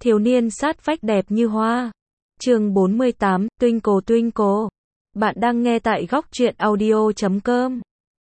Thiếu niên sát vách đẹp như hoa. Chương 48, Twinkle. Bạn đang nghe tại góc truyện audio.com.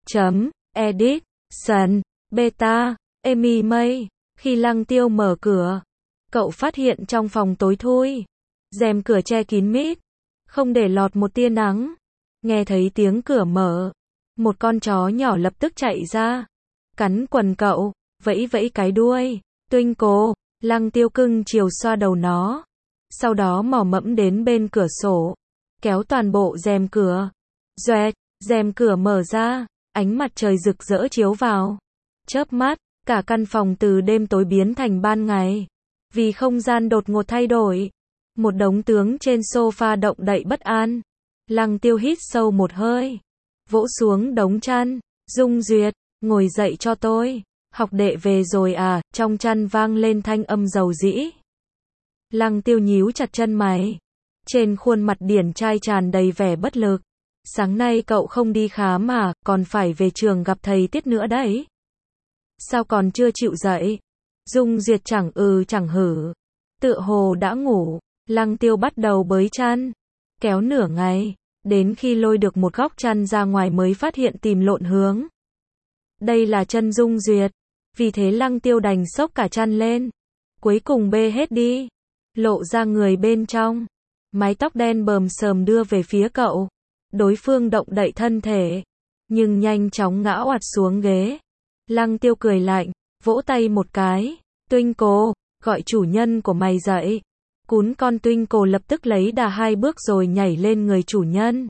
Edit, Sần, Beta, Amy May. Khi Lăng Tiêu mở cửa, cậu phát hiện trong phòng tối thui, rèm cửa che kín mít, không để lọt một tia nắng. Nghe thấy tiếng cửa mở, một con chó nhỏ lập tức chạy ra, cắn quần cậu, vẫy vẫy cái đuôi. Twinkle, Lăng Tiêu cưng chiều xoa đầu nó, sau đó mò mẫm đến bên cửa sổ, kéo toàn bộ rèm cửa. Doẹt, rèm cửa mở ra, ánh mặt trời rực rỡ chiếu vào. Chớp mắt, cả căn phòng từ đêm tối biến thành ban ngày. Vì không gian đột ngột thay đổi, một đống tướng trên sofa động đậy bất an. Lăng Tiêu hít sâu một hơi, vỗ xuống đống chăn. Dung Duyệt, ngồi dậy cho tôi. Học đệ về rồi à? Trong chăn vang lên thanh âm dầu dĩ. Lăng Tiêu nhíu chặt chân mày, trên khuôn mặt điển trai tràn đầy vẻ bất lực. Sáng nay cậu không đi khám à? Còn phải về trường gặp thầy Tiết nữa đấy. Sao còn chưa chịu dậy? Dung Duyệt chẳng chẳng hử, tựa hồ đã ngủ. Lăng Tiêu bắt đầu bới chăn, kéo nửa ngày, đến khi lôi được một góc chăn ra ngoài mới phát hiện tìm lộn hướng. Đây là chân Dung Duyệt, vì thế Lăng Tiêu đành xốc cả chăn lên, cuối cùng bê hết đi, lộ ra người bên trong, mái tóc đen bờm sờm đưa về phía cậu. Đối phương động đậy thân thể, nhưng nhanh chóng ngã oặt xuống ghế. Lăng Tiêu cười lạnh, vỗ tay một cái. Twinkle, gọi chủ nhân của mày dậy. Cún con Twinkle lập tức lấy đà 2 bước rồi nhảy lên người chủ nhân,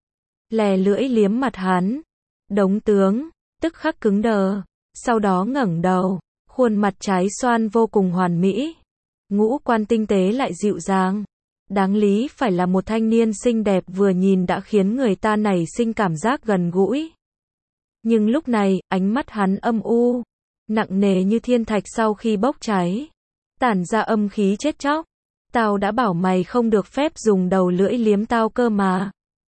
lè lưỡi liếm mặt hắn. Đống tướng tức khắc cứng đờ, sau đó ngẩng đầu, khuôn mặt trái xoan vô cùng hoàn mỹ, ngũ quan tinh tế lại dịu dàng. Đáng lý phải là một thanh niên xinh đẹp, vừa nhìn đã khiến người ta nảy sinh cảm giác gần gũi. Nhưng lúc này, ánh mắt hắn âm u, nặng nề như thiên thạch sau khi bốc cháy, tản ra âm khí chết chóc. Tao đã bảo mày không được phép dùng đầu lưỡi liếm tao cơ mà.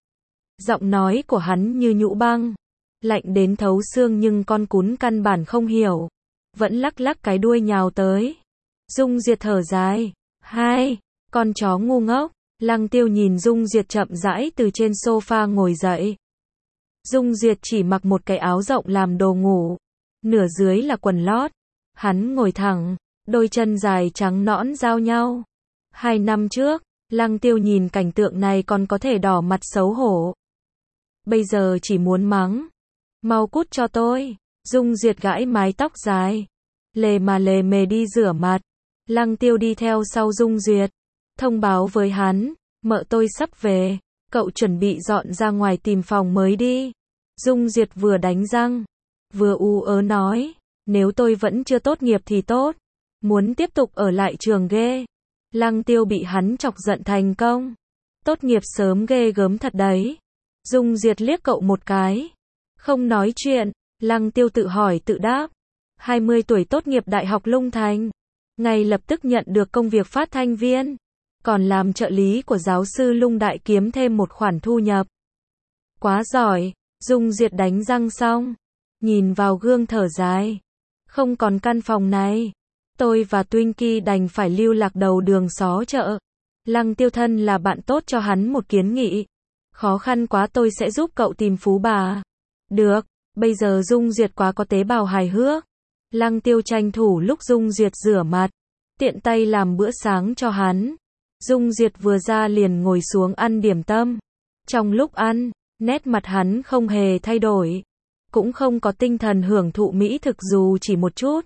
Giọng nói của hắn như nhũ băng, lạnh đến thấu xương, nhưng con cún căn bản không hiểu, vẫn lắc lắc cái đuôi nhào tới. Dung Duyệt thở dài, hai, con chó ngu ngốc. Lăng Tiêu nhìn Dung Duyệt chậm rãi từ trên sofa ngồi dậy. Dung Duyệt chỉ mặc một cái áo rộng làm đồ ngủ, nửa dưới là quần lót. Hắn ngồi thẳng, đôi chân dài trắng nõn giao nhau. 2 năm trước, Lăng Tiêu nhìn cảnh tượng này còn có thể đỏ mặt xấu hổ. Bây giờ chỉ muốn mắng, mau cút cho tôi. Dung Duyệt gãi mái tóc dài, lề mề đi rửa mặt. Lăng Tiêu đi theo sau Dung Duyệt, thông báo với hắn, mợ tôi sắp về, cậu chuẩn bị dọn ra ngoài tìm phòng mới đi. Dung Duyệt vừa đánh răng, vừa ú ớ nói, nếu tôi vẫn chưa tốt nghiệp thì tốt, muốn tiếp tục ở lại trường ghê. Lăng Tiêu bị hắn chọc giận thành công. Tốt nghiệp sớm ghê gớm thật đấy. Dung Duyệt liếc cậu một cái, không nói chuyện. Lăng Tiêu tự hỏi tự đáp, 20 tuổi tốt nghiệp Đại học Lung Thành, ngay lập tức nhận được công việc phát thanh viên, còn làm trợ lý của giáo sư Lung Đại, kiếm thêm một khoản thu nhập. Quá giỏi. Dung Duyệt đánh răng xong, nhìn vào gương thở dài, không còn căn phòng này, tôi và Twinkie đành phải lưu lạc đầu đường xó chợ. Lăng Tiêu thân là bạn tốt cho hắn một kiến nghị, khó khăn quá tôi sẽ giúp cậu tìm phú bà. Được. Bây giờ Dung Duyệt quá có tế bào hài hước. Lăng Tiêu tranh thủ lúc Dung Duyệt rửa mặt, tiện tay làm bữa sáng cho hắn. Dung Duyệt vừa ra liền ngồi xuống ăn điểm tâm. Trong lúc ăn, nét mặt hắn không hề thay đổi, cũng không có tinh thần hưởng thụ mỹ thực dù chỉ một chút.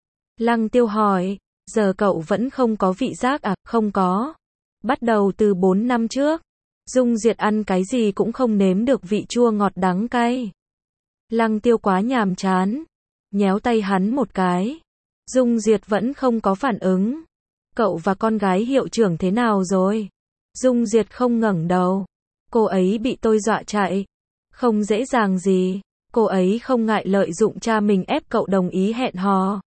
Lăng Tiêu hỏi, giờ cậu vẫn không có vị giác à? Không có. Bắt đầu từ 4 năm trước, Dung Duyệt ăn cái gì cũng không nếm được vị chua ngọt đắng cay. Lăng Tiêu quá nhàm chán, nhéo tay hắn một cái. Dung Duyệt vẫn không có phản ứng. Cậu và con gái hiệu trưởng thế nào rồi? Dung Duyệt không ngẩng đầu. Cô ấy bị tôi dọa chạy. Không dễ dàng gì. Cô ấy không ngại lợi dụng cha mình ép cậu đồng ý hẹn hò.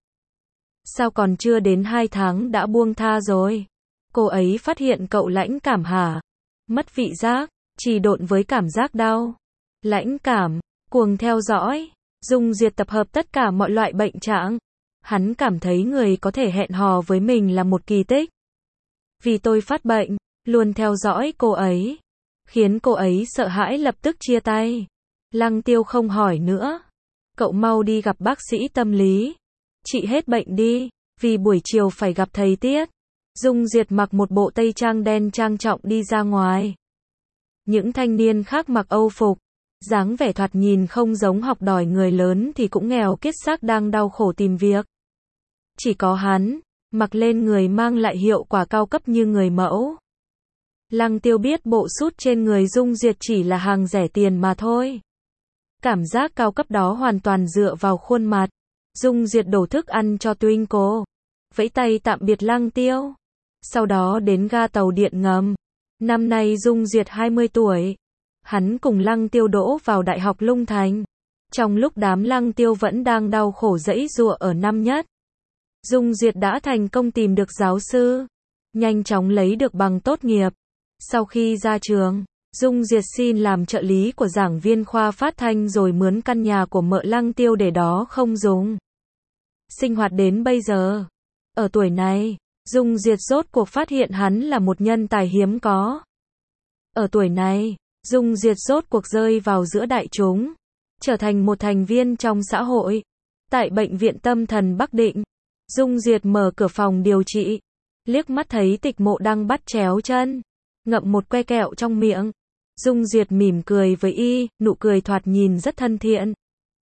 Sao còn chưa đến 2 tháng đã buông tha rồi? Cô ấy phát hiện cậu lãnh cảm hả? Mất vị giác, trì độn với cảm giác đau, lãnh cảm, cuồng theo dõi. Dung Duyệt tập hợp tất cả mọi loại bệnh trạng. Hắn cảm thấy người có thể hẹn hò với mình là một kỳ tích. Vì tôi phát bệnh, luôn theo dõi cô ấy, khiến cô ấy sợ hãi lập tức chia tay. Lăng Tiêu không hỏi nữa. Cậu mau đi gặp bác sĩ tâm lý. Trị hết bệnh đi, vì buổi chiều phải gặp thầy Tiết. Dung Diệt mặc một bộ tây trang đen trang trọng đi ra ngoài. Những thanh niên khác mặc Âu phục, dáng vẻ thoạt nhìn không giống học đòi người lớn thì cũng nghèo kiết xác đang đau khổ tìm việc. Chỉ có hắn, mặc lên người mang lại hiệu quả cao cấp như người mẫu. Lăng Tiêu biết bộ sút trên người Dung Diệt chỉ là hàng rẻ tiền mà thôi. Cảm giác cao cấp đó hoàn toàn dựa vào khuôn mặt. Dung Diệt đổ thức ăn cho Twinkle, vẫy tay tạm biệt Lăng Tiêu. Sau đó đến ga tàu điện ngầm. Năm nay Dung Diệt 20 tuổi. Hắn cùng Lăng Tiêu đỗ vào Đại học Lung Thành. Trong lúc đám Lăng Tiêu vẫn đang đau khổ giãy giụa ở năm nhất, Dung Diệt đã thành công tìm được giáo sư, nhanh chóng lấy được bằng tốt nghiệp. Sau khi ra trường, Dung Diệt xin làm trợ lý của giảng viên khoa phát thanh rồi mướn căn nhà của mợ Lăng Tiêu để đó không dùng. Sinh hoạt đến bây giờ. Ở tuổi này, Dung Diệt rốt cuộc phát hiện hắn là một nhân tài hiếm có. Ở tuổi này, Dung Diệt rốt cuộc rơi vào giữa đại chúng, trở thành một thành viên trong xã hội. Tại bệnh viện tâm thần Bắc Định, Dung Diệt mở cửa phòng điều trị, liếc mắt thấy Tịch Mộ đang bắt chéo chân, ngậm một que kẹo trong miệng. Dung Diệt mỉm cười với y, nụ cười thoạt nhìn rất thân thiện.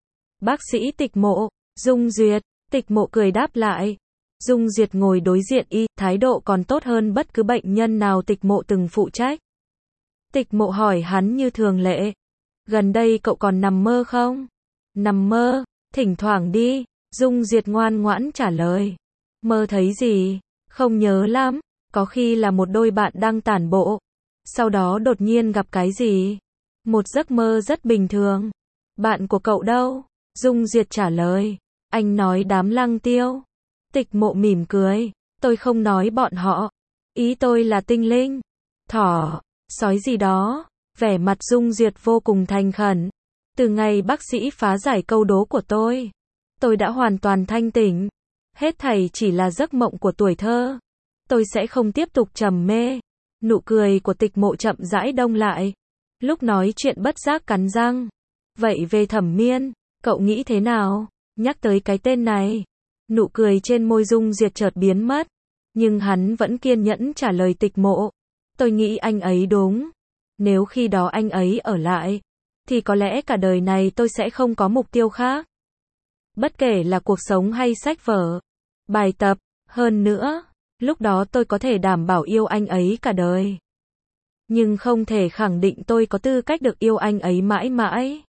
Bác sĩ Tịch Mộ, Dung Diệt. Tịch Mộ cười đáp lại. Dung Diệt ngồi đối diện y, thái độ còn tốt hơn bất cứ bệnh nhân nào Tịch Mộ từng phụ trách. Tịch Mộ hỏi hắn như thường lệ. Gần đây cậu còn nằm mơ không? Nằm mơ, thỉnh thoảng đi. Dung Diệt ngoan ngoãn trả lời. Mơ thấy gì? Không nhớ lắm, có khi là một đôi bạn đang tản bộ. Sau đó đột nhiên gặp cái gì? Một giấc mơ rất bình thường. Bạn của cậu đâu? Dung Diệt trả lời. Anh nói đám Lăng Tiêu. Tịch Mộ mỉm cười. Tôi không nói bọn họ. Ý tôi là tinh linh, thỏ, sói gì đó. Vẻ mặt Dung Diệt vô cùng thành khẩn. Từ ngày bác sĩ phá giải câu đố của tôi đã hoàn toàn thanh tỉnh. Hết thảy chỉ là giấc mộng của tuổi thơ. Tôi sẽ không tiếp tục trầm mê. Nụ cười của Tịch Mộ chậm rãi đông lại. Lúc nói chuyện bất giác cắn răng. Vậy về Thẩm Miên, cậu nghĩ thế nào? Nhắc tới cái tên này, nụ cười trên môi Dung Diệt chợt biến mất. Nhưng hắn vẫn kiên nhẫn trả lời Tịch Mộ. Tôi nghĩ anh ấy đúng. Nếu khi đó anh ấy ở lại, thì có lẽ cả đời này tôi sẽ không có mục tiêu khác. Bất kể là cuộc sống hay sách vở, bài tập, hơn nữa, lúc đó tôi có thể đảm bảo yêu anh ấy cả đời. Nhưng không thể khẳng định tôi có tư cách được yêu anh ấy mãi mãi.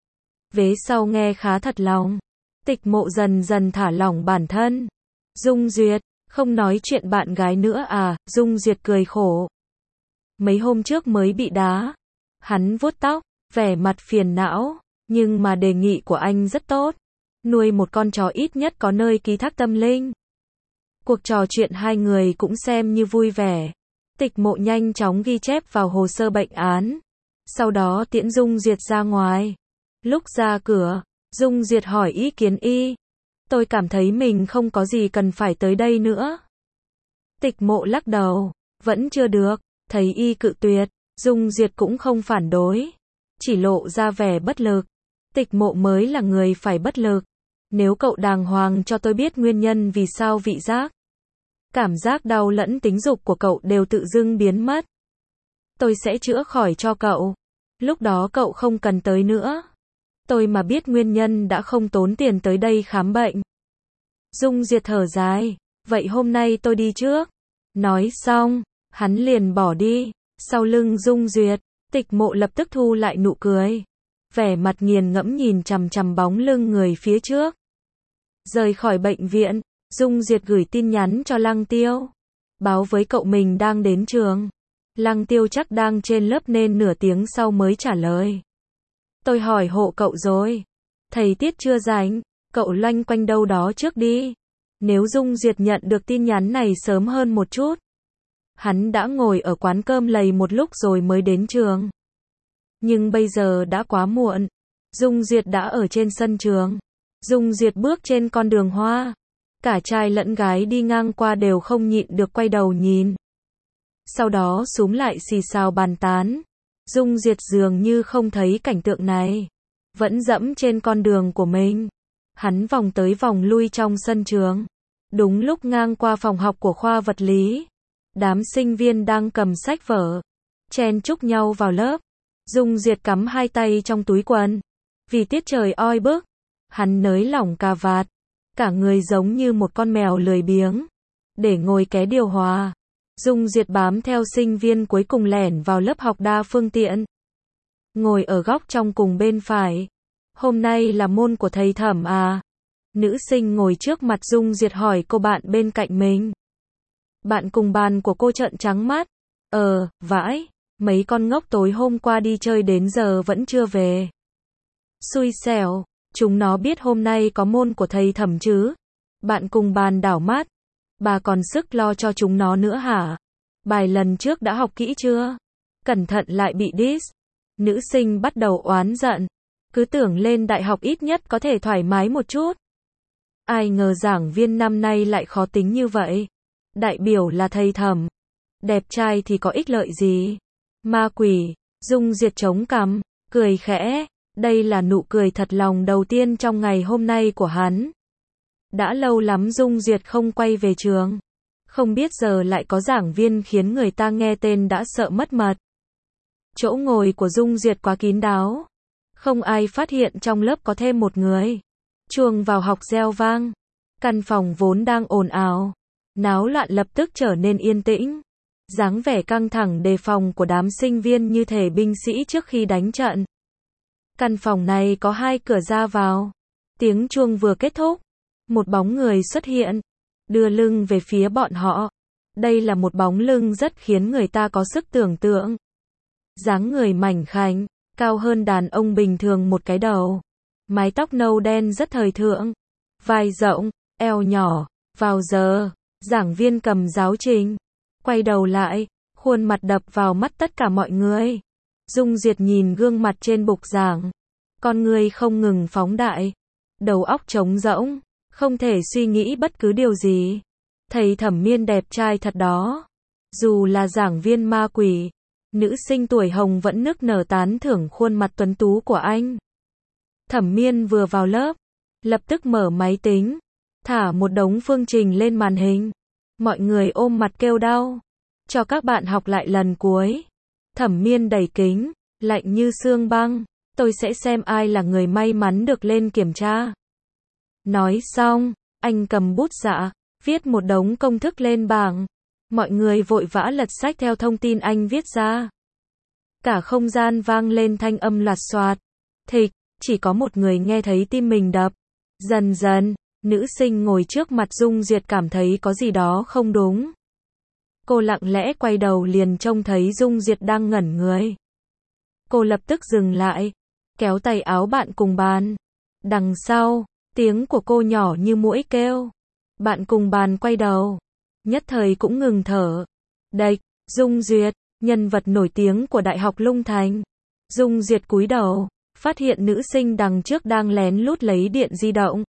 Vế sau nghe khá thật lòng. Tịch Mộ dần dần thả lỏng bản thân. Dung Duyệt, không nói chuyện bạn gái nữa à? Dung Duyệt cười khổ. Mấy hôm trước mới bị đá. Hắn vuốt tóc, vẻ mặt phiền não. Nhưng mà đề nghị của anh rất tốt. Nuôi một con chó ít nhất có nơi ký thác tâm linh. Cuộc trò chuyện hai người cũng xem như vui vẻ. Tịch Mộ nhanh chóng ghi chép vào hồ sơ bệnh án. Sau đó tiễn Dung Duyệt ra ngoài. Lúc ra cửa, Dung Duyệt hỏi ý kiến y. Tôi cảm thấy mình không có gì cần phải tới đây nữa. Tịch Mộ lắc đầu. Vẫn chưa được. Thấy y cự tuyệt, Dung Duyệt cũng không phản đối. Chỉ lộ ra vẻ bất lực. Tịch Mộ mới là người phải bất lực. Nếu cậu đàng hoàng cho tôi biết nguyên nhân vì sao vị giác, cảm giác đau lẫn tính dục của cậu đều tự dưng biến mất, tôi sẽ chữa khỏi cho cậu. Lúc đó cậu không cần tới nữa. Tôi mà biết nguyên nhân đã không tốn tiền tới đây khám bệnh. Dung Diệt thở dài. Vậy hôm nay tôi đi trước. Nói xong, hắn liền bỏ đi. Sau lưng Dung Duyệt, Tịch Mộ lập tức thu lại nụ cười. Vẻ mặt nghiền ngẫm nhìn chằm chằm bóng lưng người phía trước. Rời khỏi bệnh viện, Dung Diệt gửi tin nhắn cho Lăng Tiêu. Báo với cậu mình đang đến trường. Lăng Tiêu chắc đang trên lớp nên nửa tiếng sau mới trả lời. Tôi hỏi hộ cậu rồi. Thầy Tiết chưa rảnh, cậu loanh quanh đâu đó trước đi. Nếu Dung Diệt nhận được tin nhắn này sớm hơn một chút, hắn đã ngồi ở quán cơm lầy một lúc rồi mới đến trường. Nhưng bây giờ đã quá muộn. Dung Diệt đã ở trên sân trường. Dung Diệt bước trên con đường hoa. Cả trai lẫn gái đi ngang qua đều không nhịn được quay đầu nhìn. sau đó xúm lại xì xào bàn tán. Dung Diệt dường như không thấy cảnh tượng này, vẫn dẫm trên con đường của mình. Hắn vòng tới vòng lui trong sân trường. Đúng lúc ngang qua phòng học của khoa vật lý, đám sinh viên đang cầm sách vở, chen chúc nhau vào lớp. Dung Diệt cắm hai tay trong túi quần. Vì tiết trời oi bức, hắn nới lỏng cà vạt, cả người giống như một con mèo lười biếng, để ngồi ké điều hòa. Dung Diệt bám theo sinh viên cuối cùng lẻn vào lớp học đa phương tiện. Ngồi ở góc trong cùng bên phải. Hôm nay là môn của thầy Thẩm à? Nữ sinh ngồi trước mặt Dung Diệt hỏi cô bạn bên cạnh mình. Bạn cùng bàn của cô trợn trắng mắt. Vãi, mấy con ngốc tối hôm qua đi chơi đến giờ vẫn chưa về. Xui xẻo, chúng nó biết hôm nay có môn của thầy Thẩm chứ? Bạn cùng bàn đảo mắt. Bà còn sức lo cho chúng nó nữa hả? Bài lần trước đã học kỹ chưa? Cẩn thận lại bị diss. Nữ sinh bắt đầu oán giận. Cứ tưởng lên đại học ít nhất có thể thoải mái một chút. Ai ngờ giảng viên năm nay lại khó tính như vậy. Đại biểu là thầy Thẩm. Đẹp trai thì có ích lợi gì? Ma quỷ. Dung Diệt chống cằm, cười khẽ. Đây là nụ cười thật lòng đầu tiên trong ngày hôm nay của hắn. Đã lâu lắm Dung Diệt không quay về trường. Không biết giờ lại có giảng viên khiến người ta nghe tên đã sợ mất mật. Chỗ ngồi của Dung Diệt quá kín đáo. Không ai phát hiện trong lớp có thêm một người. Chuông vào học reo vang. Căn phòng vốn đang ồn ào, náo loạn lập tức trở nên yên tĩnh. Dáng vẻ căng thẳng đề phòng của đám sinh viên như thể binh sĩ trước khi đánh trận. Căn phòng này có 2 cửa ra vào. Tiếng chuông vừa kết thúc, một bóng người xuất hiện, đưa lưng về phía bọn họ. Đây là một bóng lưng rất khiến người ta có sức tưởng tượng. Dáng người mảnh khảnh, cao hơn đàn ông bình thường một cái đầu. Mái tóc nâu đen rất thời thượng. Vai rộng, eo nhỏ. Vào giờ, giảng viên cầm giáo trình. Quay đầu lại, khuôn mặt đập vào mắt tất cả mọi người. Dung Diệt nhìn gương mặt trên bục giảng. Con người không ngừng phóng đại. Đầu óc trống rỗng, không thể suy nghĩ bất cứ điều gì. Thầy Thẩm Miên đẹp trai thật đó. Dù là giảng viên ma quỷ, nữ sinh tuổi hồng vẫn nức nở tán thưởng khuôn mặt tuấn tú của anh. Thẩm Miên vừa vào lớp, lập tức mở máy tính, thả một đống phương trình lên màn hình. Mọi người ôm mặt kêu đau. Cho các bạn học lại lần cuối. Thẩm Miên đẩy kính, lạnh như xương băng. Tôi sẽ xem ai là người may mắn được lên kiểm tra. Nói xong, anh cầm bút dạ, viết một đống công thức lên bảng. Mọi người vội vã lật sách theo thông tin anh viết ra. Cả không gian vang lên thanh âm loạt xoạt. Thịch, chỉ có một người nghe thấy tim mình đập. Dần dần, nữ sinh ngồi trước mặt Dung Diệt cảm thấy có gì đó không đúng. Cô lặng lẽ quay đầu liền trông thấy Dung Diệt đang ngẩn người. Cô lập tức dừng lại, kéo tay áo bạn cùng bàn. Đằng sau, tiếng của cô nhỏ như muỗi kêu. Bạn cùng bàn quay đầu, nhất thời cũng ngừng thở. Đạch, Dung Diệt, nhân vật nổi tiếng của Đại học Lung Thành. Dung Diệt cúi đầu, phát hiện nữ sinh đằng trước đang lén lút lấy điện di động.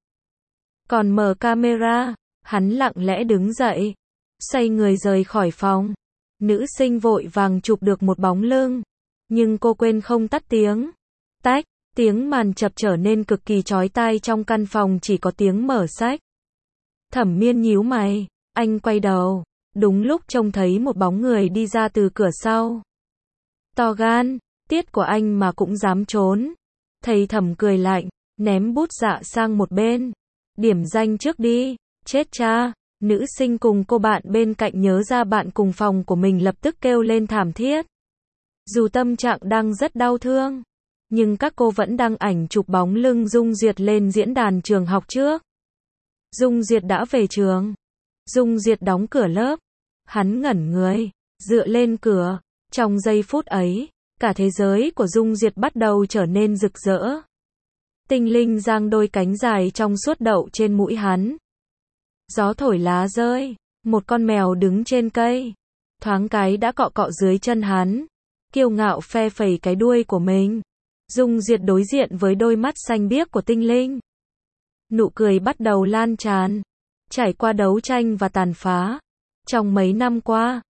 Còn mở camera, hắn lặng lẽ đứng dậy, xoay người rời khỏi phòng. Nữ sinh vội vàng chụp được một bóng lưng, nhưng cô quên không tắt tiếng. Tách, tiếng màn chập trở nên cực kỳ chói tai, trong căn phòng chỉ có tiếng mở sách. Thẩm Miên nhíu mày, anh quay đầu, đúng lúc trông thấy một bóng người đi ra từ cửa sau. To gan, tiết của anh mà cũng dám trốn. Thầy Thẩm cười lạnh, ném bút dạ sang một bên. Điểm danh trước đi, chết cha. Nữ sinh cùng cô bạn bên cạnh nhớ ra bạn cùng phòng của mình lập tức kêu lên thảm thiết. Dù tâm trạng đang rất đau thương, nhưng các cô vẫn đăng ảnh chụp bóng lưng Dung Diệt lên diễn đàn trường học trước. Dung Diệt đã về trường. Dung Diệt đóng cửa lớp. Hắn ngẩn người, dựa lên cửa. Trong giây phút ấy, cả thế giới của Dung Diệt bắt đầu trở nên rực rỡ. Tinh linh giang đôi cánh dài trong suốt đậu trên mũi hắn. Gió thổi lá rơi, một con mèo đứng trên cây, thoáng cái đã cọ cọ dưới chân hắn, kiêu ngạo phe phẩy cái đuôi của mình. Dung Diệt đối diện với đôi mắt xanh biếc của tinh linh. Nụ cười bắt đầu lan tràn. Trải qua đấu tranh và tàn phá, trong mấy năm qua,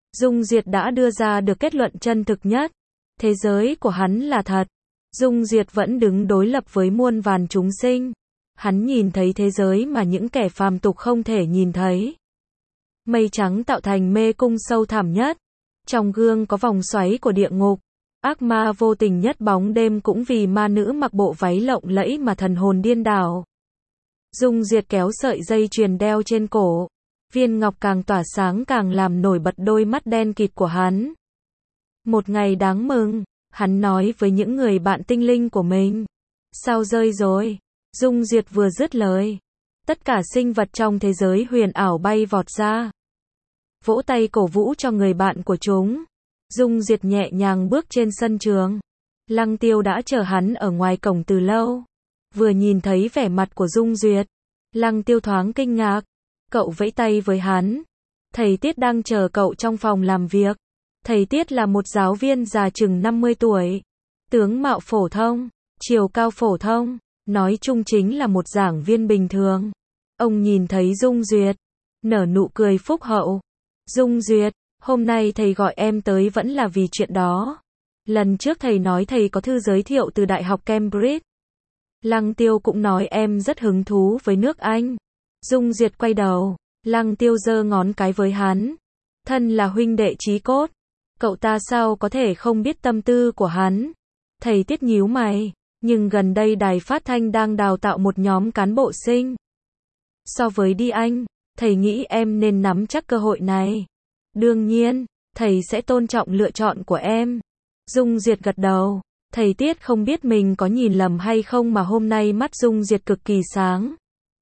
Dung Diệt đã đưa ra được kết luận chân thực nhất. Thế giới của hắn là thật. Dung Diệt vẫn đứng đối lập với muôn vàn chúng sinh. Hắn nhìn thấy thế giới mà những kẻ phàm tục không thể nhìn thấy. Mây trắng tạo thành mê cung sâu thẳm nhất. Trong gương có vòng xoáy của địa ngục. Ác ma vô tình nhất bóng đêm cũng vì ma nữ mặc bộ váy lộng lẫy mà thần hồn điên đảo. Dung Diệt kéo sợi dây chuyền đeo trên cổ. Viên ngọc càng tỏa sáng càng làm nổi bật đôi mắt đen kịt của hắn. Một ngày đáng mừng, hắn nói với những người bạn tinh linh của mình. Sao rơi rồi? Dung Diệt vừa dứt lời. Tất cả sinh vật trong thế giới huyền ảo bay vọt ra. Vỗ tay cổ vũ cho người bạn của chúng. Dung Diệt nhẹ nhàng bước trên sân trường. Lăng Tiêu đã chờ hắn ở ngoài cổng từ lâu. Vừa nhìn thấy vẻ mặt của Dung Diệt, Lăng Tiêu thoáng kinh ngạc. Cậu vẫy tay với hắn. Thầy Tiết đang chờ cậu trong phòng làm việc. Thầy Tiết là một giáo viên già chừng 50 tuổi. Tướng mạo phổ thông, chiều cao phổ thông, nói chung chính là một giảng viên bình thường. Ông nhìn thấy Dung Duyệt, nở nụ cười phúc hậu. Dung Duyệt, hôm nay thầy gọi em tới vẫn là vì chuyện đó. Lần trước thầy nói thầy có thư giới thiệu từ Đại học Cambridge. Lăng Tiêu cũng nói em rất hứng thú với nước Anh. Dung Duyệt quay đầu, Lăng Tiêu giơ ngón cái với hắn. Thân là huynh đệ chí cốt. Cậu ta sao có thể không biết tâm tư của hắn. Thầy Tiết nhíu mày. Nhưng gần đây đài phát thanh đang đào tạo một nhóm cán bộ sinh. So với đi Anh, thầy nghĩ em nên nắm chắc cơ hội này. Đương nhiên, thầy sẽ tôn trọng lựa chọn của em. Dung Diệt gật đầu. Thầy Tiết không biết mình có nhìn lầm hay không mà hôm nay mắt Dung Diệt cực kỳ sáng.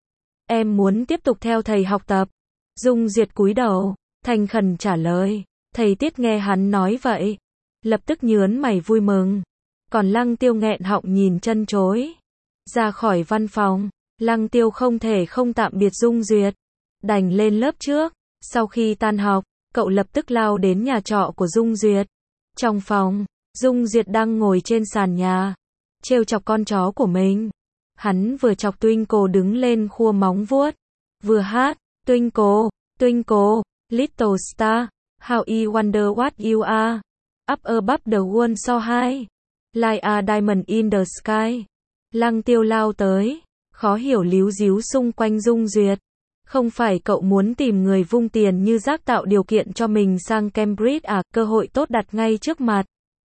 Em muốn tiếp tục theo thầy học tập. Dung Diệt cúi đầu, thành khẩn trả lời. Thầy Tiết nghe hắn nói vậy, lập tức nhướng mày vui mừng. Còn Lăng Tiêu nghẹn họng nhìn chân chối. Ra khỏi văn phòng, Lăng Tiêu không thể không tạm biệt Dung Duyệt. Đành lên lớp trước. Sau khi tan học, cậu lập tức lao đến nhà trọ của Dung Duyệt. Trong phòng, Dung Duyệt đang ngồi trên sàn nhà, trêu chọc con chó của mình. Hắn vừa chọc Twinkle đứng lên khua móng vuốt, vừa hát, Twinkle, Twinkle, Little Star, how you wonder what you are, up above the world so high, like a diamond in the sky. Lăng Tiêu lao tới, khó hiểu líu díu xung quanh Dung Duyệt. Không phải cậu muốn tìm người vung tiền như rác tạo điều kiện cho mình sang Cambridge à, cơ hội tốt đặt ngay trước mặt.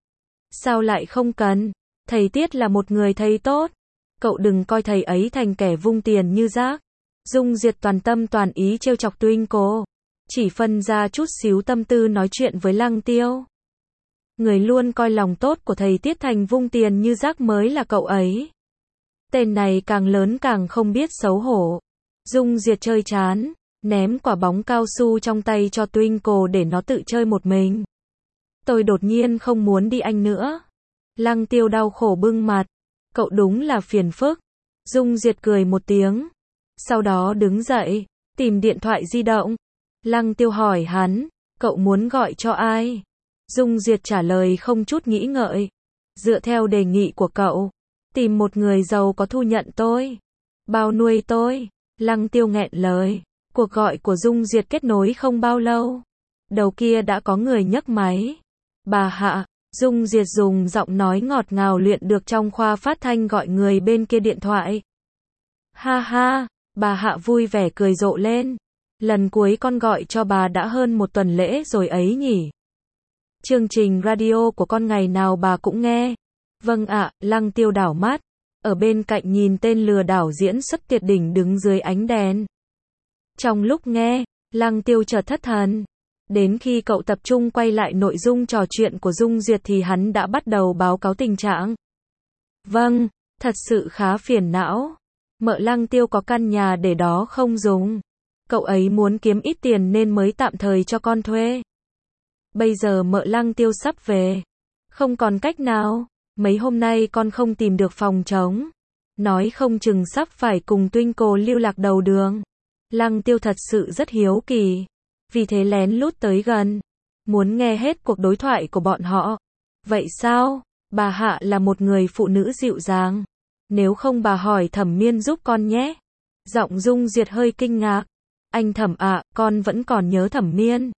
Sao lại không cần? Thầy Tiết là một người thầy tốt. Cậu đừng coi thầy ấy thành kẻ vung tiền như rác. Dung Duyệt toàn tâm toàn ý trêu chọc Twinkle. Chỉ phân ra chút xíu tâm tư nói chuyện với Lăng Tiêu. Người luôn coi lòng tốt của thầy Tiết thành vung tiền như rác mới là cậu ấy. Tên này càng lớn càng không biết xấu hổ. Dung Duyệt chơi chán, ném quả bóng cao su trong tay cho Twinkle để nó tự chơi một mình. Tôi đột nhiên không muốn đi Anh nữa. Lăng Tiêu đau khổ bưng mặt. Cậu đúng là phiền phức. Dung Duyệt cười một tiếng. Sau đó đứng dậy, tìm điện thoại di động. Lăng Tiêu hỏi hắn, cậu muốn gọi cho ai? Dung Duyệt trả lời không chút nghĩ ngợi. Dựa theo đề nghị của cậu, tìm một người giàu có thu nhận tôi, bao nuôi tôi. Lăng Tiêu nghẹn lời. Cuộc gọi của Dung Duyệt kết nối không bao lâu, đầu kia đã có người nhấc máy. Bà Hạ. Dung Duyệt dùng giọng nói ngọt ngào luyện được trong khoa phát thanh gọi người bên kia điện thoại. Ha ha, bà Hạ vui vẻ cười rộ lên. Lần cuối con gọi cho bà đã hơn một tuần lễ rồi ấy nhỉ. Chương trình radio của con ngày nào bà cũng nghe. Vâng ạ. Lăng Tiêu đảo mắt. Ở bên cạnh nhìn tên lừa đảo diễn xuất tuyệt đỉnh đứng dưới ánh đèn. Trong lúc nghe, Lăng Tiêu chợt thất thần. Đến khi cậu tập trung quay lại nội dung trò chuyện của Dung Duyệt thì hắn đã bắt đầu báo cáo tình trạng. Vâng, thật sự khá phiền não. Mợ Lăng Tiêu có căn nhà để đó không dùng. Cậu ấy muốn kiếm ít tiền nên mới tạm thời cho con thuê. Bây giờ mợ Lăng Tiêu sắp về. Không còn cách nào. Mấy hôm nay con không tìm được phòng trống. Nói không chừng sắp phải cùng Twinkle lưu lạc đầu đường. Lăng Tiêu thật sự rất hiếu kỳ. Vì thế lén lút tới gần. Muốn nghe hết cuộc đối thoại của bọn họ. Vậy sao? Bà Hạ là một người phụ nữ dịu dàng. Nếu không bà hỏi Thẩm Miên giúp con nhé. Giọng Dung Duyệt hơi kinh ngạc. Anh Thẩm ạ, con vẫn còn nhớ Thẩm Miên.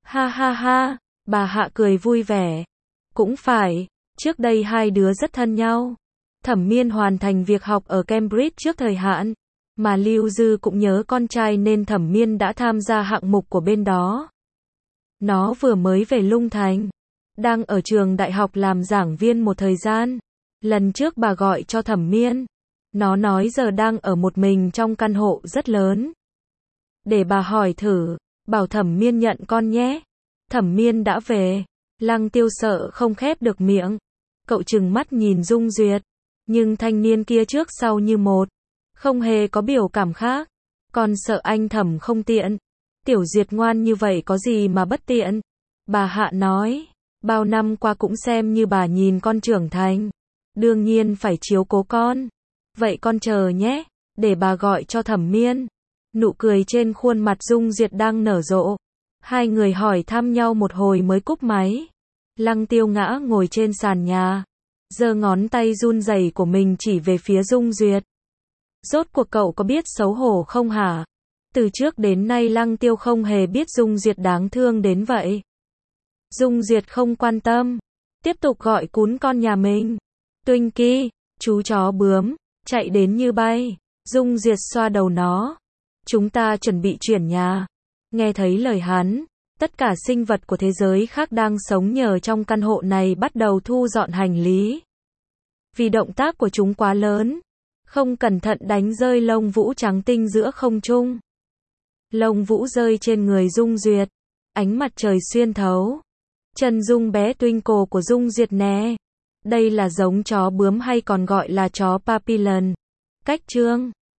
Ha ha ha, bà Hạ cười vui vẻ. Cũng phải, trước đây hai đứa rất thân nhau. Thẩm Miên hoàn thành việc học ở Cambridge trước thời hạn, mà Lưu Dư cũng nhớ con trai nên Thẩm Miên đã tham gia hạng mục của bên đó. Nó vừa mới về Lung Thành, đang ở trường đại học làm giảng viên một thời gian. Lần trước bà gọi cho Thẩm Miên, nó nói giờ đang ở một mình trong căn hộ rất lớn. Để bà hỏi thử, bảo Thẩm Miên nhận con nhé. Thẩm Miên đã về, Lăng Tiêu sợ không khép được miệng. Cậu trừng mắt nhìn Dung Duyệt, nhưng thanh niên kia trước sau như một, không hề có biểu cảm khác. Con sợ anh Thẩm không tiện. Tiểu Duyệt ngoan như vậy có gì mà bất tiện. Bà Hạ nói, bao năm qua cũng xem như bà nhìn con trưởng thành. Đương nhiên phải chiếu cố con. Vậy con chờ nhé, để bà gọi cho Thẩm Miên. Nụ cười trên khuôn mặt Dung Duyệt đang nở rộ. Hai người hỏi thăm nhau một hồi mới cúp máy. Lăng Tiêu ngã ngồi trên sàn nhà, giơ ngón tay run rẩy của mình chỉ về phía Dung Duyệt. Rốt cuộc cậu có biết xấu hổ không hả? Từ trước đến nay Lăng Tiêu không hề biết Dung Duyệt đáng thương đến vậy. Dung Duyệt không quan tâm, tiếp tục gọi cún con nhà mình. Twinkie, chú chó bướm, chạy đến như bay. Dung Duyệt xoa đầu nó. Chúng ta chuẩn bị chuyển nhà. Nghe thấy lời hắn, tất cả sinh vật của thế giới khác đang sống nhờ trong căn hộ này bắt đầu thu dọn hành lý. Vì động tác của chúng quá lớn, không cẩn thận đánh rơi lông vũ trắng tinh giữa không trung. Lông vũ rơi trên người Dung Duyệt, ánh mặt trời xuyên thấu. Chân dung bé Twinkle của Dung Duyệt nè. Đây là giống chó bướm hay còn gọi là chó Papillon. Cách chương